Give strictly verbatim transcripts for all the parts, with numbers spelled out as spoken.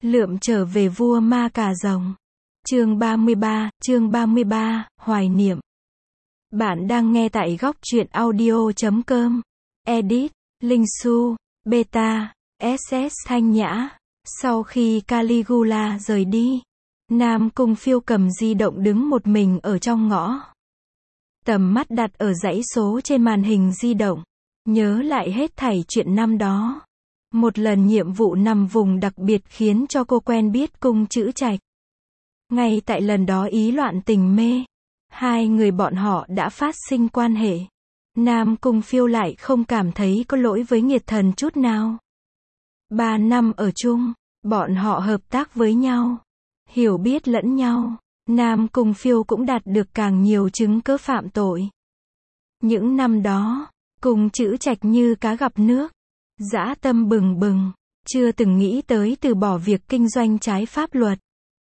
Lượm trở về vua ma cà rồng. Chương ba mươi ba, chương ba mươi ba, hoài niệm. Bạn đang nghe tại góc truyện audio chấm com. Edit, Linh Su, Beta, ét ét Thanh Nhã. Sau khi Caligula rời đi, Nam Cung Phiêu cầm di động đứng một mình ở trong ngõ. Tầm mắt đặt ở dãy số trên màn hình di động. Nhớ lại hết thảy chuyện năm đó. Một lần nhiệm vụ nằm vùng đặc biệt khiến cho cô quen biết Cung Trữ Trạch. Ngay tại lần đó ý loạn tình mê. Hai người bọn họ đã phát sinh quan hệ. Nam Cung Phiêu lại không cảm thấy có lỗi với nghiệt thần chút nào. Ba năm ở chung, bọn họ hợp tác với nhau, hiểu biết lẫn nhau. Nam Cung Phiêu cũng đạt được càng nhiều chứng cứ phạm tội. Những năm đó, Cung Trữ Trạch như cá gặp nước, dã tâm bừng bừng, chưa từng nghĩ tới từ bỏ việc kinh doanh trái pháp luật.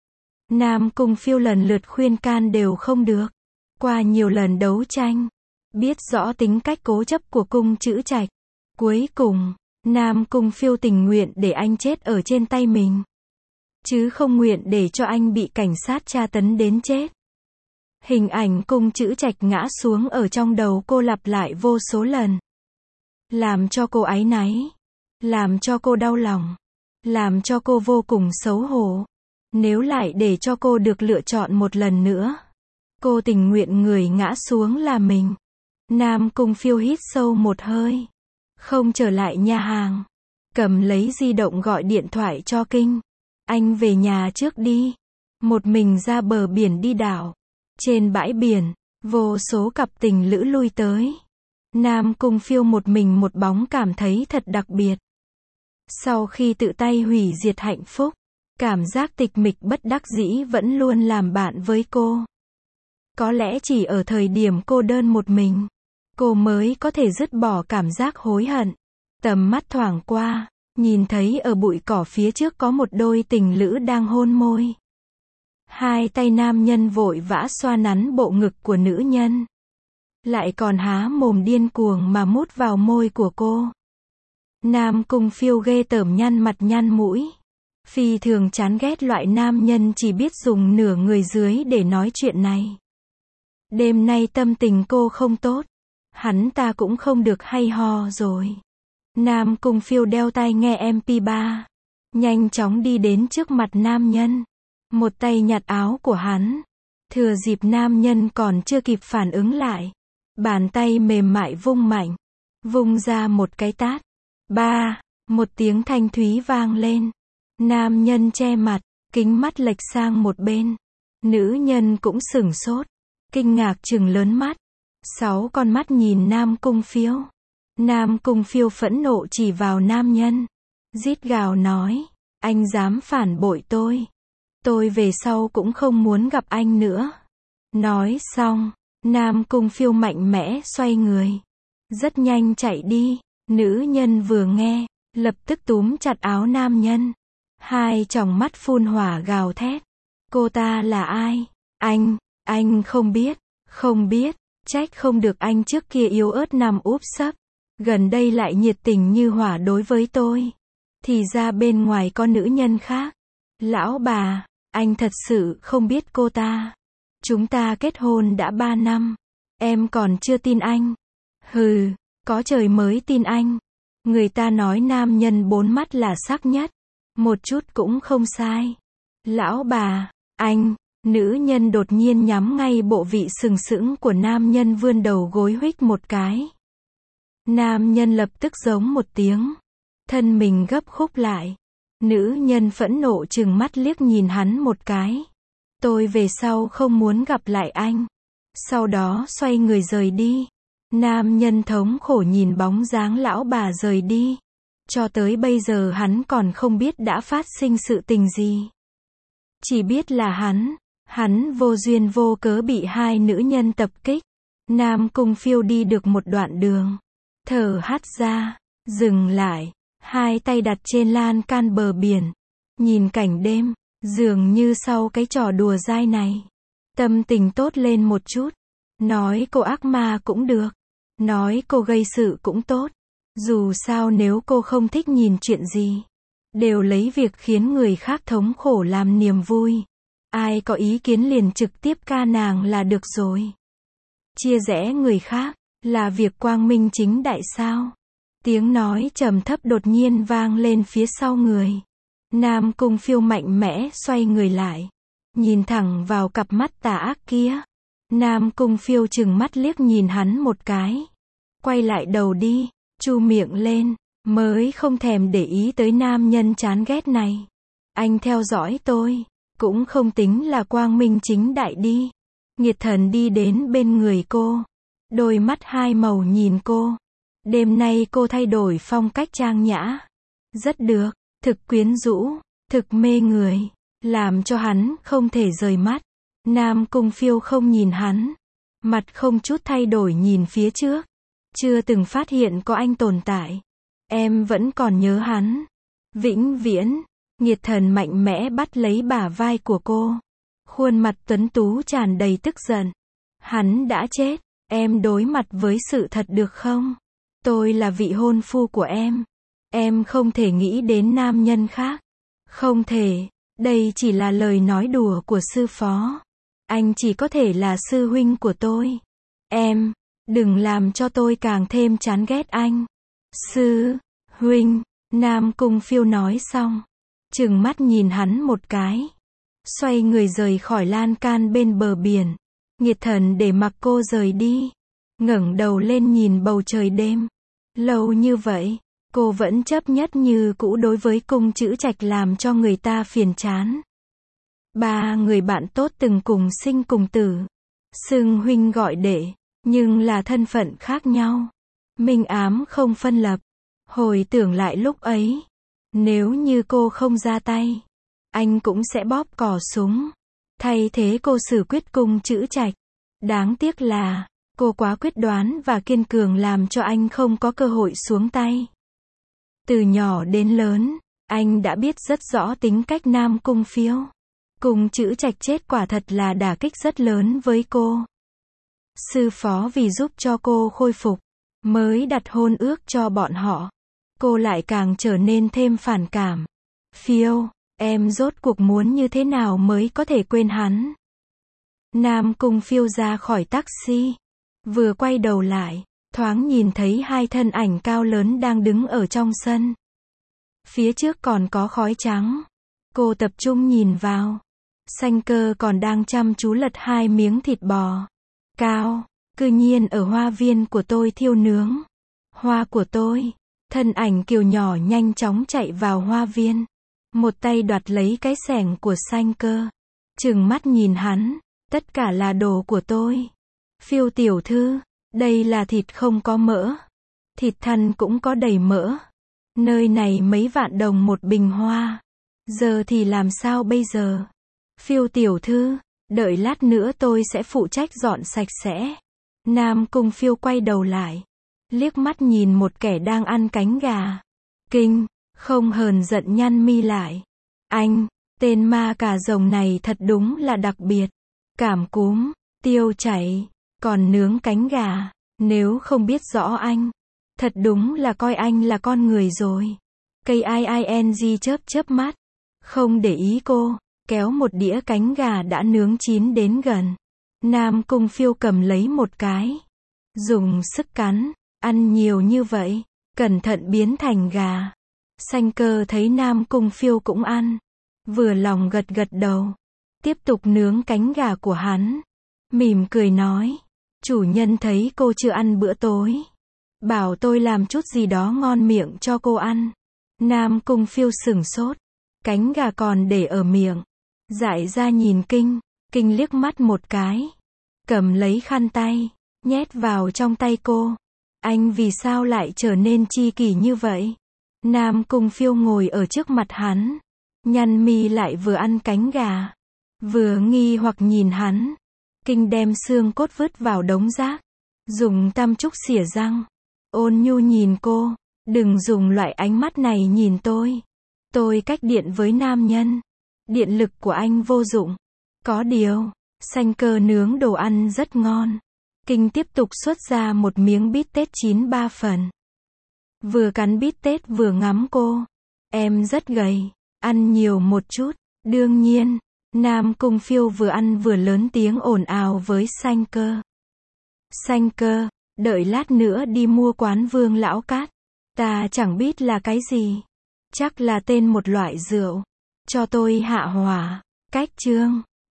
Nam Cung Phiêu lần lượt khuyên can đều không được. Qua nhiều lần đấu tranh, biết rõ tính cách cố chấp của Cung Trữ Trạch. Cuối cùng, Nam Cung Phiêu tình nguyện để anh chết ở trên tay mình, chứ không nguyện để cho anh bị cảnh sát tra tấn đến chết. Hình ảnh Cung Trữ Trạch ngã xuống ở trong đầu cô lặp lại vô số lần. Làm cho cô áy náy, làm cho cô đau lòng, làm cho cô vô cùng xấu hổ. Nếu lại để cho cô được lựa chọn một lần nữa, cô tình nguyện người ngã xuống là mình. Nam Cung Phiêu hít sâu một hơi, không trở lại nhà hàng, cầm lấy di động gọi điện thoại cho Kinh. Anh về nhà trước đi. Một mình ra bờ biển đi đảo. Trên bãi biển, vô số cặp tình lữ lui tới. Nam Cung Phiêu một mình một bóng cảm thấy thật đặc biệt. Sau khi tự tay hủy diệt hạnh phúc, cảm giác tịch mịch bất đắc dĩ vẫn luôn làm bạn với cô. Có lẽ chỉ ở thời điểm cô đơn một mình, cô mới có thể dứt bỏ cảm giác hối hận. Tầm mắt thoảng qua, nhìn thấy ở bụi cỏ phía trước có một đôi tình lữ đang hôn môi. Hai tay nam nhân vội vã xoa nắn bộ ngực của nữ nhân, lại còn há mồm điên cuồng mà mút vào môi của cô. Nam Cung Phiêu ghê tởm nhăn mặt nhăn mũi. Phi thường chán ghét loại nam nhân chỉ biết dùng nửa người dưới để nói chuyện này. Đêm nay tâm tình cô không tốt, hắn ta cũng không được hay ho rồi. Nam Cung Phiêu đeo tai nghe em pê ba, nhanh chóng đi đến trước mặt nam nhân, một tay nhặt áo của hắn. Thừa dịp nam nhân còn chưa kịp phản ứng lại, bàn tay mềm mại vung mạnh, vung ra một cái tát. Ba, một tiếng thanh thúy vang lên. Nam nhân che mặt, kính mắt lệch sang một bên. Nữ nhân cũng sửng sốt, kinh ngạc trừng lớn mắt. Sáu con mắt nhìn Nam Cung Phiêu. Nam Cung Phiêu phẫn nộ chỉ vào nam nhân, rít gào nói, anh dám phản bội tôi, tôi về sau cũng không muốn gặp anh nữa. Nói xong, Nam Cung Phiêu mạnh mẽ xoay người, rất nhanh chạy đi. Nữ nhân vừa nghe, lập tức túm chặt áo nam nhân, hai tròng mắt phun hỏa gào thét. Cô ta là ai? Anh, anh không biết, không biết, trách không được anh trước kia yếu ớt nằm úp sấp, gần đây lại nhiệt tình như hỏa đối với tôi. Thì ra bên ngoài có nữ nhân khác. Lão bà, anh thật sự không biết cô ta. Chúng ta kết hôn đã ba năm, em còn chưa tin anh. Hừ, có trời mới tin anh. Người ta nói nam nhân bốn mắt là sắc nhất, một chút cũng không sai. Lão bà, anh, nữ nhân đột nhiên nhắm ngay bộ vị sừng sững của nam nhân vươn đầu gối huých một cái. Nam nhân lập tức giống một tiếng, thân mình gấp khúc lại. Nữ nhân phẫn nộ trừng mắt liếc nhìn hắn một cái. Tôi về sau không muốn gặp lại anh. Sau đó xoay người rời đi. Nam nhân thống khổ nhìn bóng dáng lão bà rời đi. Cho tới bây giờ hắn còn không biết đã phát sinh sự tình gì. Chỉ biết là hắn, hắn vô duyên vô cớ bị hai nữ nhân tập kích. Nam Cung Phiêu đi được một đoạn đường, thở hắt ra, dừng lại, hai tay đặt trên lan can bờ biển, nhìn cảnh đêm, dường như sau cái trò đùa dai này, tâm tình tốt lên một chút. Nói cô ác ma cũng được, nói cô gây sự cũng tốt. Dù sao nếu cô không thích nhìn chuyện gì, đều lấy việc khiến người khác thống khổ làm niềm vui. Ai có ý kiến liền trực tiếp ca nàng là được rồi. Chia rẽ người khác, là việc quang minh chính đại sao? Tiếng nói trầm thấp đột nhiên vang lên phía sau người. Nam Cung Phiêu mạnh mẽ xoay người lại, nhìn thẳng vào cặp mắt tà ác kia. Nam Cung Phiêu trừng mắt liếc nhìn hắn một cái, quay lại đầu đi, chu miệng lên, mới không thèm để ý tới nam nhân chán ghét này. Anh theo dõi tôi, cũng không tính là quang minh chính đại đi. Nghiệt Thần đi đến bên người cô, đôi mắt hai màu nhìn cô. Đêm nay cô thay đổi phong cách trang nhã, rất được, thực quyến rũ, thực mê người, làm cho hắn không thể rời mắt. Nam Cung Phiêu không nhìn hắn, mặt không chút thay đổi nhìn phía trước. Chưa từng phát hiện có anh tồn tại. Em vẫn còn nhớ hắn. Vĩnh viễn. Nghiệt Thần mạnh mẽ bắt lấy bả vai của cô. Khuôn mặt tuấn tú tràn đầy tức giận. Hắn đã chết. Em đối mặt với sự thật được không? Tôi là vị hôn phu của em. Em không thể nghĩ đến nam nhân khác. Không thể. Đây chỉ là lời nói đùa của sư phó. Anh chỉ có thể là sư huynh của tôi. Em, đừng làm cho tôi càng thêm chán ghét anh. Sư huynh, Nam Cung Phiêu nói xong, trừng mắt nhìn hắn một cái, xoay người rời khỏi lan can bên bờ biển. Nghiệt Thần để mặc cô rời đi, ngẩng đầu lên nhìn bầu trời đêm. Lâu như vậy, cô vẫn chấp nhất như cũ đối với cung chữ trạch làm cho người ta phiền chán. Ba người bạn tốt từng cùng sinh cùng tử, xưng huynh gọi đệ, nhưng là thân phận khác nhau. Minh ám không phân lập. Hồi tưởng lại lúc ấy, nếu như cô không ra tay, anh cũng sẽ bóp cò súng, thay thế cô xử quyết cung chữ trạch. Đáng tiếc là, cô quá quyết đoán và kiên cường làm cho anh không có cơ hội xuống tay. Từ nhỏ đến lớn, anh đã biết rất rõ tính cách Nam Cung Phiêu. Cung chữ trạch chết quả thật là đả kích rất lớn với cô. Sư phó vì giúp cho cô khôi phục, mới đặt hôn ước cho bọn họ. Cô lại càng trở nên thêm phản cảm. Phiêu, em rốt cuộc muốn như thế nào mới có thể quên hắn? Nam Cung Phiêu ra khỏi taxi, vừa quay đầu lại, thoáng nhìn thấy hai thân ảnh cao lớn đang đứng ở trong sân. Phía trước còn có khói trắng. Cô tập trung nhìn vào. Sanh Cơ còn đang chăm chú lật hai miếng thịt bò. Cao, cư nhiên ở hoa viên của tôi thiêu nướng. Hoa của tôi. Thân ảnh Kiều nhỏ nhanh chóng chạy vào hoa viên. Một tay đoạt lấy cái xẻng của Sanh Cơ. Trừng mắt nhìn hắn. Tất cả là đồ của tôi. Phiêu tiểu thư, đây là thịt không có mỡ. Thịt thăn cũng có đầy mỡ. Nơi này mấy vạn đồng một bình hoa. Giờ thì làm sao bây giờ? Phiêu tiểu thư, đợi lát nữa tôi sẽ phụ trách dọn sạch sẽ. Nam Cung Phiêu quay đầu lại, liếc mắt nhìn một kẻ đang ăn cánh gà. Kinh, không hờn giận nhăn mi lại. Anh, tên ma cà rồng này thật đúng là đặc biệt. Cảm cúm, tiêu chảy, còn nướng cánh gà. Nếu không biết rõ anh, thật đúng là coi anh là con người rồi. Cây ing chớp chớp mắt, không để ý cô, kéo một đĩa cánh gà đã nướng chín đến gần. Nam Cung Phiêu cầm lấy một cái, dùng sức cắn, ăn nhiều như vậy, cẩn thận biến thành gà. Sanh Cơ thấy Nam Cung Phiêu cũng ăn, vừa lòng gật gật đầu, tiếp tục nướng cánh gà của hắn, mỉm cười nói, chủ nhân thấy cô chưa ăn bữa tối, bảo tôi làm chút gì đó ngon miệng cho cô ăn. Nam Cung Phiêu sửng sốt, cánh gà còn để ở miệng, dại ra nhìn Kinh, Kinh liếc mắt một cái, cầm lấy khăn tay, nhét vào trong tay cô. Anh vì sao lại trở nên chi kỷ như vậy? Nam Cung Phiêu ngồi ở trước mặt hắn, nhăn mi lại vừa ăn cánh gà, vừa nghi hoặc nhìn hắn. Kinh đem xương cốt vứt vào đống rác, dùng tăm trúc xỉa răng, ôn nhu nhìn cô, đừng dùng loại ánh mắt này nhìn tôi. Tôi cách điện với nam nhân, điện lực của anh vô dụng. Có điều, Sanh Cơ nướng đồ ăn rất ngon. Kinh tiếp tục xuất ra một miếng bít tết chín ba phần. Vừa cắn bít tết vừa ngắm cô. Em rất gầy, ăn nhiều một chút. Đương nhiên, Nam Cung Phiêu vừa ăn vừa lớn tiếng ồn ào với Sanh Cơ. Sanh Cơ, đợi lát nữa đi mua quán Vương Lão Cát. Ta chẳng biết là cái gì. Chắc là tên một loại rượu. Cho tôi hạ hỏa. Cách chương